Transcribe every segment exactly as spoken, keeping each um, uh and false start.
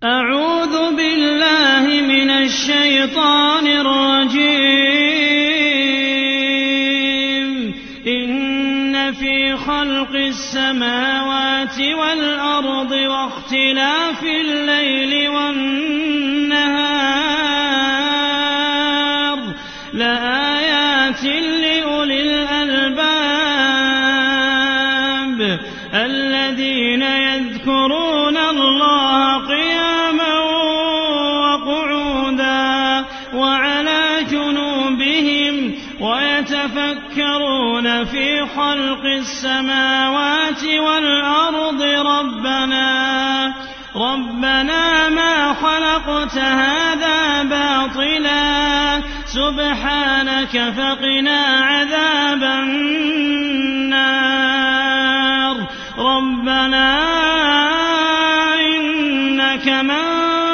أعوذ بالله من الشيطان الرجيم إن في خلق السماوات والأرض واختلاف الليل والنهار لآيات لأولي الألباب الذين يذكرون الله قياما وقعودا وعلى جنوبهم ويتفكرون في خلق السماوات والأرض ربنا ربنا ما خلقت هذا باطلا سبحانك فقنا عذاب النار ربنا إنك من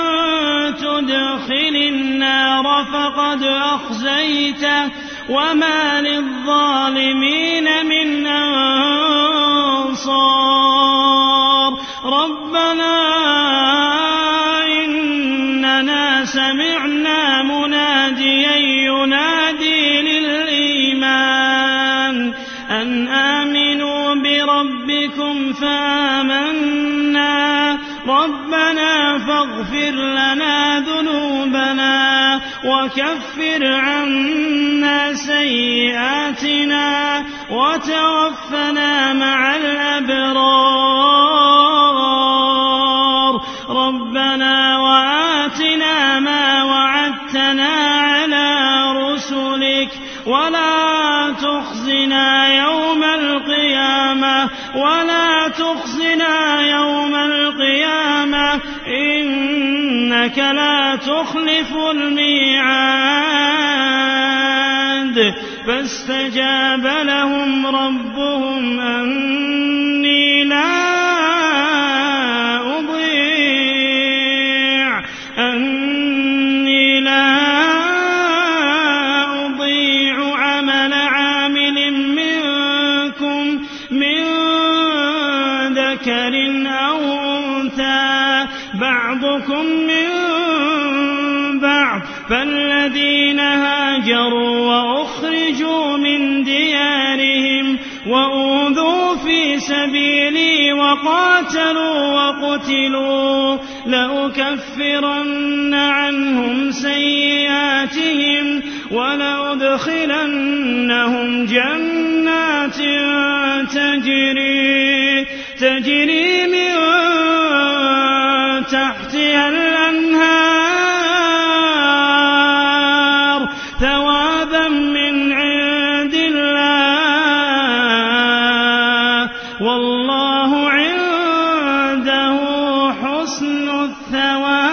تدخل النار فقد أخزيته وما للظالمين من أنصار ربنا إننا سمعنا مناديا ينادي للإيمان أن آمنوا بربكم فآمنا ربنا فاغفر لنا ذنوبنا وكفر عنا سيئاتنا وتوفنا مع الأبرار ربنا وآتنا ما وعدتنا على رسلك ولا تخزنا يوم القيامة ولا تخزنا يوم القيامة إنك لا تخلف الميعاد فاستجاب لهم ربهم أني لا أضيع أني لا أضيع عمل عامل منكم من ذكر أو أنثى بعضكم من بعض فالذين هاجروا وأخرجوا من ديارهم وأوذوا في سبيلي وقاتلوا وقتلوا لأكفرن عنهم سيئاتهم ولأدخلنهم جنات تجري تجري من تحتها الأنهار ثوابا من عند الله والله عنده حسن الثواب